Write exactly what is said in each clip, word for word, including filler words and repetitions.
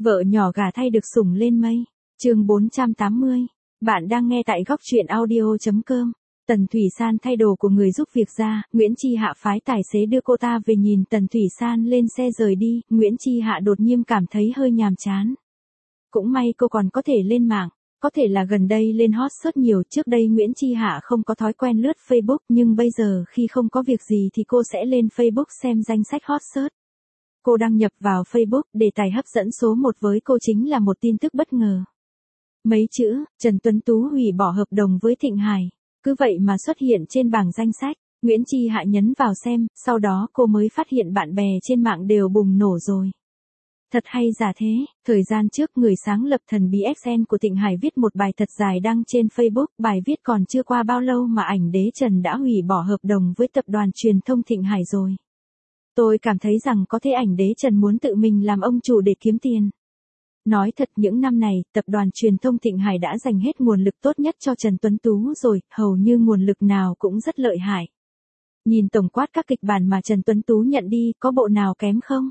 Vợ nhỏ gà thay được sủng lên mây. Chương bốn trăm tám mươi. Bạn đang nghe tại góc truyện audio chấm com. Tần Thủy San thay đồ của người giúp việc ra, Nguyễn Chi Hạ phái tài xế đưa cô ta về. Nhìn Tần Thủy San lên xe rời đi, Nguyễn Chi Hạ đột nhiên cảm thấy hơi nhàm chán. Cũng may cô còn có thể lên mạng, có thể là gần đây lên hot search nhiều. Trước đây Nguyễn Chi Hạ không có thói quen lướt Facebook, nhưng bây giờ khi không có việc gì thì cô sẽ lên Facebook xem danh sách hot search. Cô đăng nhập vào Facebook, đề tài hấp dẫn số một với cô chính là một tin tức bất ngờ. Mấy chữ, Trần Tuấn Tú hủy bỏ hợp đồng với Thịnh Hải. Cứ vậy mà xuất hiện trên bảng danh sách. Nguyễn Chi Hạ nhấn vào xem, sau đó cô mới phát hiện bạn bè trên mạng đều bùng nổ rồi. Thật hay giả thế, thời gian trước người sáng lập thần bí ích en của Thịnh Hải viết một bài thật dài đăng trên Facebook. Bài viết còn chưa qua bao lâu mà ảnh đế Trần đã hủy bỏ hợp đồng với tập đoàn truyền thông Thịnh Hải rồi. Tôi cảm thấy rằng có thể ảnh đế Trần muốn tự mình làm ông chủ để kiếm tiền. Nói thật, những năm này, tập đoàn truyền thông Thịnh Hải đã dành hết nguồn lực tốt nhất cho Trần Tuấn Tú rồi, hầu như nguồn lực nào cũng rất lợi hại. Nhìn tổng quát các kịch bản mà Trần Tuấn Tú nhận đi, có bộ nào kém không?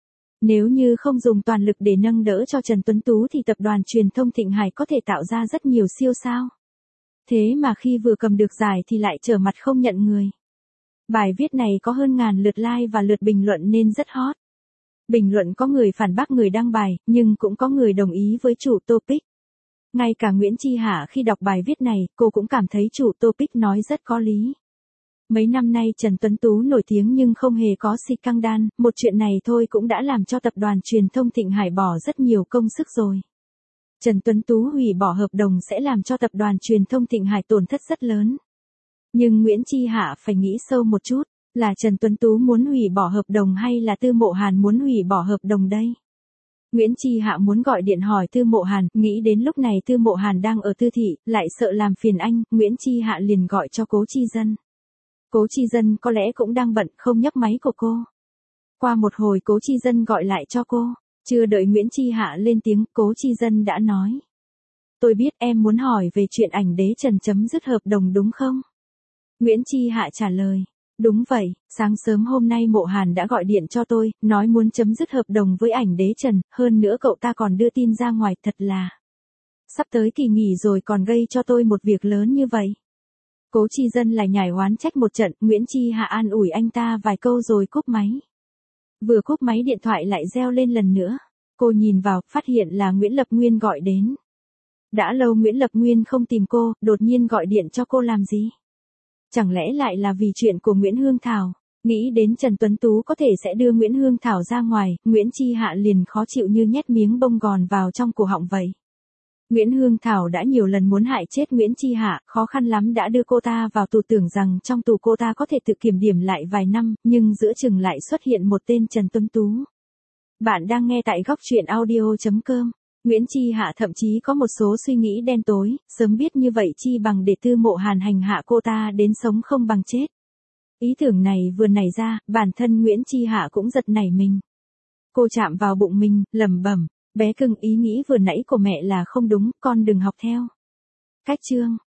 Nếu như không dùng toàn lực để nâng đỡ cho Trần Tuấn Tú thì tập đoàn truyền thông Thịnh Hải có thể tạo ra rất nhiều siêu sao. Thế mà khi vừa cầm được giải thì lại trở mặt không nhận người. Bài viết này có hơn ngàn lượt like và lượt bình luận nên rất hot. Bình luận có người phản bác người đăng bài, nhưng cũng có người đồng ý với chủ topic. Ngay cả Nguyễn Chi Hạ khi đọc bài viết này, cô cũng cảm thấy chủ topic nói rất có lý. Mấy năm nay Trần Tuấn Tú nổi tiếng nhưng không hề có scandal, một chuyện này thôi cũng đã làm cho tập đoàn truyền thông Thịnh Hải bỏ rất nhiều công sức rồi. Trần Tuấn Tú hủy bỏ hợp đồng sẽ làm cho tập đoàn truyền thông Thịnh Hải tổn thất rất lớn. Nhưng Nguyễn Chi Hạ phải nghĩ sâu một chút, là Trần Tuấn Tú muốn hủy bỏ hợp đồng hay là Tư Mộ Hàn muốn hủy bỏ hợp đồng đây? Nguyễn Chi Hạ muốn gọi điện hỏi Tư Mộ Hàn, nghĩ đến lúc này Tư Mộ Hàn đang ở Tư Thị, lại sợ làm phiền anh, Nguyễn Chi Hạ liền gọi cho Cố Chi Dân. Cố Chi Dân có lẽ cũng đang bận, không nhấc máy của cô. Qua một hồi Cố Chi Dân gọi lại cho cô, chưa đợi Nguyễn Chi Hạ lên tiếng, Cố Chi Dân đã nói. Tôi biết em muốn hỏi về chuyện ảnh đế Trần chấm dứt hợp đồng đúng không? Nguyễn Chi Hạ trả lời. Đúng vậy, sáng sớm hôm nay Mộ Hàn đã gọi điện cho tôi, nói muốn chấm dứt hợp đồng với ảnh đế Trần, hơn nữa cậu ta còn đưa tin ra ngoài, thật là sắp tới kỳ nghỉ rồi còn gây cho tôi một việc lớn như vậy. Cố Chi Dân lại nhảy oán trách một trận, Nguyễn Chi Hạ an ủi anh ta vài câu rồi cúp máy. Vừa cúp máy điện thoại lại reo lên lần nữa. Cô nhìn vào, phát hiện là Nguyễn Lập Nguyên gọi đến. Đã lâu Nguyễn Lập Nguyên không tìm cô, đột nhiên gọi điện cho cô làm gì? Chẳng lẽ lại là vì chuyện của Nguyễn Hương Thảo? Nghĩ đến Trần Tuấn Tú có thể sẽ đưa Nguyễn Hương Thảo ra ngoài, Nguyễn Chi Hạ liền khó chịu như nhét miếng bông gòn vào trong cổ họng vậy. Nguyễn Hương Thảo đã nhiều lần muốn hại chết Nguyễn Chi Hạ, khó khăn lắm đã đưa cô ta vào tù, tưởng rằng trong tù cô ta có thể tự kiểm điểm lại vài năm, nhưng giữa chừng lại xuất hiện một tên Trần Tuấn Tú. Bạn đang nghe tại góc truyện audio chấm com. Nguyễn Chi Hạ thậm chí có một số suy nghĩ đen tối, sớm biết như vậy chi bằng để Tư Mộ Hàn hành hạ cô ta đến sống không bằng chết. Ý tưởng này vừa nảy ra, bản thân Nguyễn Chi Hạ cũng giật nảy mình. Cô chạm vào bụng mình, lẩm bẩm, bé cưng, ý nghĩ vừa nãy của mẹ là không đúng, con đừng học theo. Cách chương.